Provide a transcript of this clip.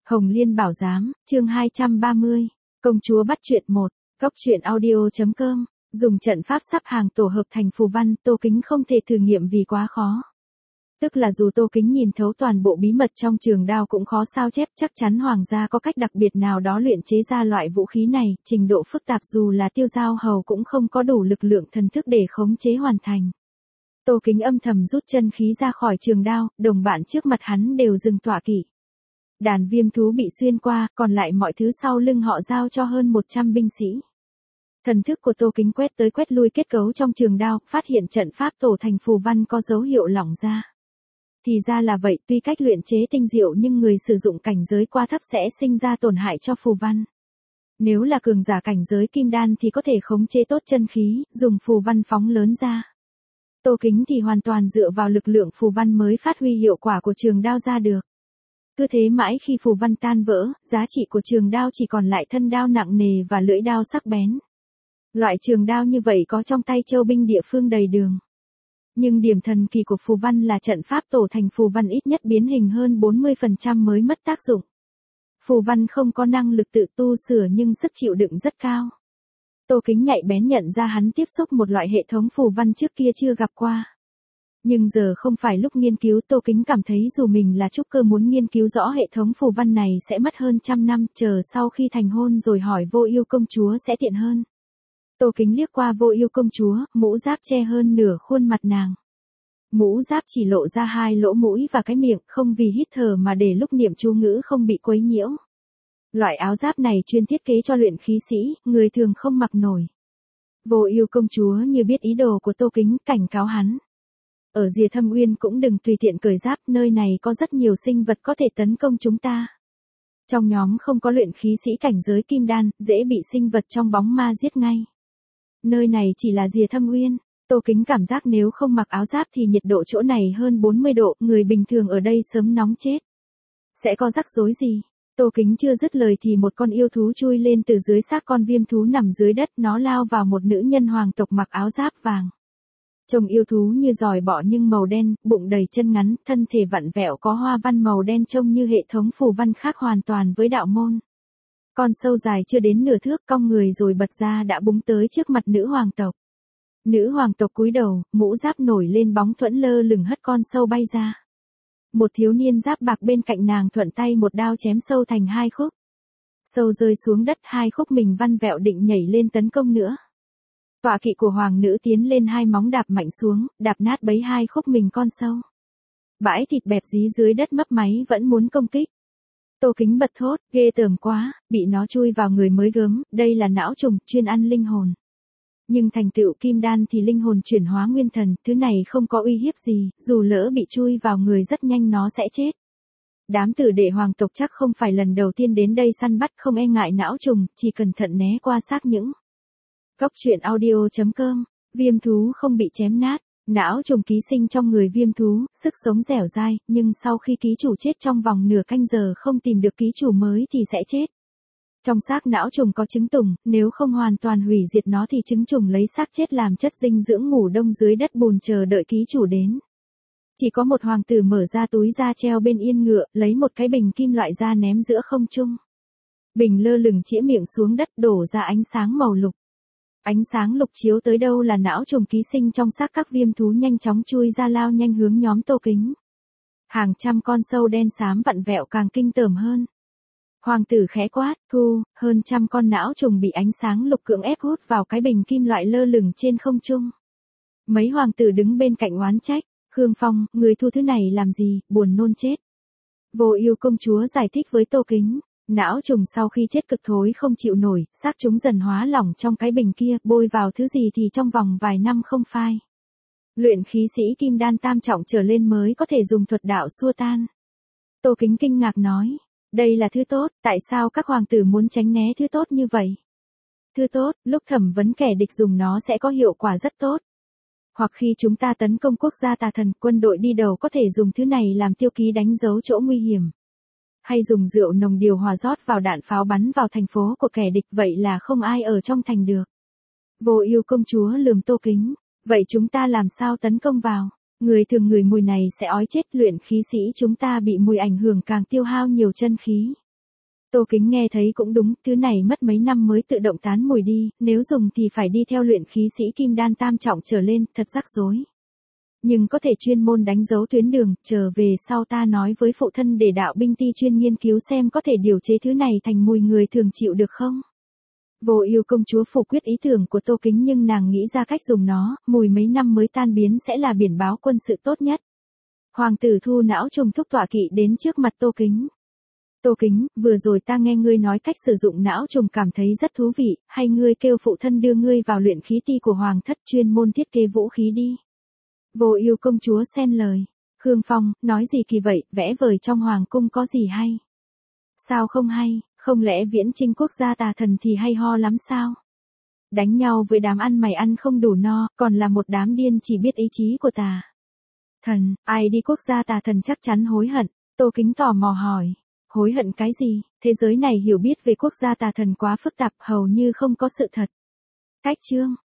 Hồng Liên Bảo Giám, chương 230, Công chúa bắt chuyện 1, Cốc truyện audio.com, dùng trận pháp sắp hàng tổ hợp thành phù văn, Tô Kính không thể thử nghiệm vì quá khó. Tức là dù Tô Kính nhìn thấu toàn bộ bí mật trong trường đao cũng khó sao chép, chắc chắn hoàng gia có cách đặc biệt nào đó luyện chế ra loại vũ khí này, trình độ phức tạp dù là Tiêu Giao Hầu cũng không có đủ lực lượng thần thức để khống chế hoàn thành. Tô Kính âm thầm rút chân khí ra khỏi trường đao, đồng bạn trước mặt hắn đều dừng tọa kỵ. Đàn viêm thú bị xuyên qua, còn lại mọi thứ sau lưng họ giao cho hơn 100 binh sĩ. Thần thức của Tô Kính quét tới quét lui kết cấu trong trường đao, phát hiện trận pháp tổ thành phù văn có dấu hiệu lỏng ra. Thì ra là vậy, tuy cách luyện chế tinh diệu nhưng người sử dụng cảnh giới quá thấp sẽ sinh ra tổn hại cho phù văn. Nếu là cường giả cảnh giới kim đan thì có thể khống chế tốt chân khí, dùng phù văn phóng lớn ra. Tô Kính thì hoàn toàn dựa vào lực lượng phù văn mới phát huy hiệu quả của trường đao ra được. Cứ thế mãi khi phù văn tan vỡ, giá trị của trường đao chỉ còn lại thân đao nặng nề và lưỡi đao sắc bén. Loại trường đao như vậy có trong tay châu binh địa phương đầy đường. Nhưng điểm thần kỳ của phù văn là trận pháp tổ thành phù văn ít nhất biến hình hơn 40% mới mất tác dụng. Phù văn không có năng lực tự tu sửa nhưng sức chịu đựng rất cao. Tô Kính nhạy bén nhận ra hắn tiếp xúc một loại hệ thống phù văn trước kia chưa gặp qua. Nhưng giờ không phải lúc nghiên cứu, Tô Kính cảm thấy dù mình là trúc cơ muốn nghiên cứu rõ hệ thống phù văn này sẽ mất hơn 100 năm, chờ sau khi thành hôn rồi hỏi Vô Ưu công chúa sẽ tiện hơn. Tô Kính liếc qua Vô Ưu công chúa, mũ giáp che hơn nửa khuôn mặt nàng. Mũ giáp chỉ lộ ra 2 lỗ mũi và cái miệng, không vì hít thở mà để lúc niệm chú ngữ không bị quấy nhiễu. Loại áo giáp này chuyên thiết kế cho luyện khí sĩ, người thường không mặc nổi. Vô Ưu công chúa như biết ý đồ của Tô Kính, cảnh cáo hắn. Ở Diệp Thâm Uyên cũng đừng tùy tiện cởi giáp, nơi này có rất nhiều sinh vật có thể tấn công chúng ta. Trong nhóm không có luyện khí sĩ cảnh giới kim đan, dễ bị sinh vật trong bóng ma giết ngay. Nơi này chỉ là Diệp Thâm Uyên. Tô Kính cảm giác nếu không mặc áo giáp thì nhiệt độ chỗ này hơn 40 độ, người bình thường ở đây sớm nóng chết. Sẽ có rắc rối gì? Tô Kính chưa dứt lời thì một con yêu thú chui lên từ dưới xác con viêm thú nằm dưới đất, nó lao vào một nữ nhân hoàng tộc mặc áo giáp vàng. Trông yêu thú như giòi bọ nhưng màu đen, bụng đầy chân ngắn, thân thể vặn vẹo có hoa văn màu đen trông như hệ thống phù văn khác hoàn toàn với đạo môn. Con sâu dài chưa đến nửa thước cong người rồi bật ra đã búng tới trước mặt nữ hoàng tộc. Nữ hoàng tộc cúi đầu, mũ giáp nổi lên bóng thuẫn lơ lửng hất con sâu bay ra. Một thiếu niên giáp bạc bên cạnh nàng thuận tay một đao chém sâu thành 2 khúc. Sâu rơi xuống đất, 2 khúc mình văn vẹo định nhảy lên tấn công nữa. Tọa kỵ của hoàng nữ tiến lên 2 móng đạp mạnh xuống, đạp nát bấy 2 khúc mình con sâu. Bãi thịt bẹp dí dưới đất mấp máy vẫn muốn công kích. Tô Kính bật thốt, ghê tởm quá, bị nó chui vào người mới gớm, đây là não trùng, chuyên ăn linh hồn. Nhưng thành tựu kim đan thì linh hồn chuyển hóa nguyên thần, thứ này không có uy hiếp gì, dù lỡ bị chui vào người rất nhanh nó sẽ chết. Đám tử đệ hoàng tộc chắc không phải lần đầu tiên đến đây săn bắt, không e ngại não trùng, chỉ cẩn thận né qua xác những. Cốc truyện audio.com, viêm thú không bị chém nát, não trùng ký sinh trong người viêm thú, sức sống dẻo dai, nhưng sau khi ký chủ chết trong vòng nửa canh giờ không tìm được ký chủ mới thì sẽ chết. Trong xác não trùng có trứng tùng, nếu không hoàn toàn hủy diệt nó thì trứng trùng lấy xác chết làm chất dinh dưỡng ngủ đông dưới đất bùn chờ đợi ký chủ đến. Chỉ có một hoàng tử mở ra túi da treo bên yên ngựa, lấy một cái bình kim loại ra ném giữa không trung. Bình lơ lửng chĩa miệng xuống đất đổ ra ánh sáng màu lục. Ánh sáng lục chiếu tới đâu là não trùng ký sinh trong xác các viêm thú nhanh chóng chui ra lao nhanh hướng nhóm Tô Kính. Hàng trăm con sâu đen xám vặn vẹo càng kinh tởm hơn. Hoàng tử khẽ quát, thu, hơn 100 con não trùng bị ánh sáng lục cưỡng ép hút vào cái bình kim loại lơ lửng trên không trung. Mấy hoàng tử đứng bên cạnh oán trách, Khương Phong, người thu thứ này làm gì, buồn nôn chết. Vô Ưu công chúa giải thích với Tô Kính, não trùng sau khi chết cực thối không chịu nổi, xác chúng dần hóa lỏng trong cái bình kia, bôi vào thứ gì thì trong vòng vài năm không phai. Luyện khí sĩ kim đan tam trọng trở lên mới có thể dùng thuật đạo xua tan. Tô Kính kinh ngạc nói. Đây là thứ tốt, tại sao các hoàng tử muốn tránh né thứ tốt như vậy? Thứ tốt, lúc thẩm vấn kẻ địch dùng nó sẽ có hiệu quả rất tốt. Hoặc khi chúng ta tấn công quốc gia tà thần, quân đội đi đầu có thể dùng thứ này làm tiêu ký đánh dấu chỗ nguy hiểm. Hay dùng rượu nồng điều hòa rót vào đạn pháo bắn vào thành phố của kẻ địch, vậy là không ai ở trong thành được. Vô Ưu công chúa lườm Tô Kính, vậy chúng ta làm sao tấn công vào? Người thường ngửi mùi này sẽ ói chết, luyện khí sĩ chúng ta bị mùi ảnh hưởng càng tiêu hao nhiều chân khí. Tô Kính nghe thấy cũng đúng, thứ này mất mấy năm mới tự động tán mùi đi, nếu dùng thì phải đi theo luyện khí sĩ kim đan tam trọng trở lên, thật rắc rối. Nhưng có thể chuyên môn đánh dấu tuyến đường, trở về sau ta nói với phụ thân để đạo binh ti chuyên nghiên cứu xem có thể điều chế thứ này thành mùi người thường chịu được không. Vô Ưu công chúa phủ quyết ý tưởng của Tô Kính nhưng nàng nghĩ ra cách dùng nó, mùi mấy năm mới tan biến sẽ là biển báo quân sự tốt nhất. Hoàng tử thu não trùng thúc tọa kỵ đến trước mặt Tô Kính. Tô Kính, vừa rồi ta nghe ngươi nói cách sử dụng não trùng cảm thấy rất thú vị, hay ngươi kêu phụ thân đưa ngươi vào luyện khí ti của Hoàng thất chuyên môn thiết kế vũ khí đi. Vô Ưu công chúa xen lời. Khương Phong, nói gì kỳ vậy, vẽ vời trong hoàng cung có gì hay? Sao không hay, không lẽ viễn chinh quốc gia tà thần thì hay ho lắm sao? Đánh nhau với đám ăn mày ăn không đủ no, còn là một đám điên chỉ biết ý chí của tà thần, ai đi quốc gia tà thần chắc chắn hối hận. Tô Kính tò mò hỏi. Hối hận cái gì, thế giới này hiểu biết về quốc gia tà thần quá phức tạp hầu như không có sự thật. Cách chương